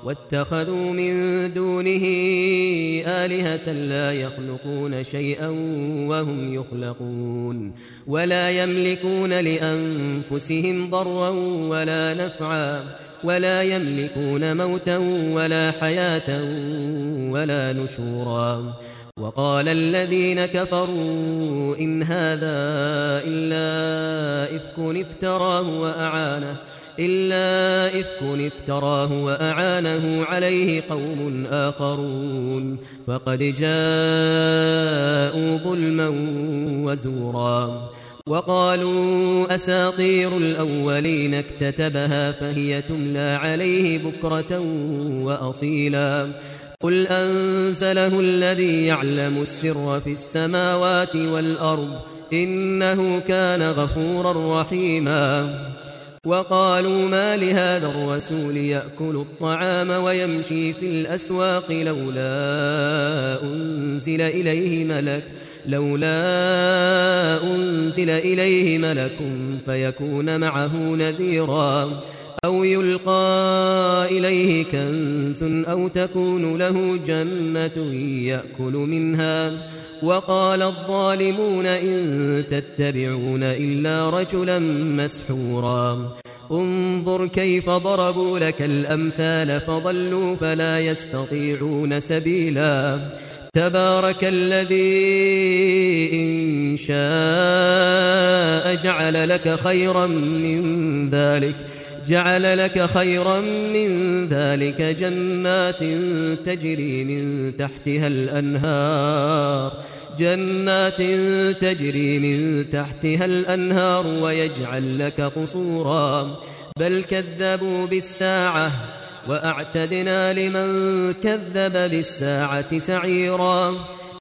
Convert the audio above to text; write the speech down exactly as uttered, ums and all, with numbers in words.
واتخذوا من دونه آلهة لا يخلقون شيئا وهم يخلقون ولا يملكون لأنفسهم ضرا ولا نفعا ولا يملكون موتا ولا حياة ولا نشورا وقال الذين كفروا إن هذا إلا إفك افتراه وأعانه إلا إفك افتراه وأعانه عليه قوم آخرون فقد جاءوا ظلما وزورا وقالوا أساطير الأولين اكتتبها فهي تملى عليه بكرة وأصيلا قل أنزله الذي يعلم السر في السماوات والأرض إنه كان غفورا رحيما وقالوا ما لهذا الرسول يأكل الطعام ويمشي في الأسواق لولا أنزل إليه ملك لولا أنزل إليه ملك فيكون معه نذيرا أو يلقى إليه كنز أو تكون له جنة يأكل منها وقال الظالمون إن تتبعون إلا رجلا مسحورا انظر كيف ضربوا لك الأمثال فضلوا فلا يستطيعون سبيلا تبارك الذي إن شاء جعل لك خيرا من ذلك جعل لك خيرا من ذلك جنات تجري من تحتها الأنهار جنات تجري من تحتها الأنهار ويجعل لك قصورا بل كذبوا بالساعة وأعتدنا لمن كذب بالساعة سعيرا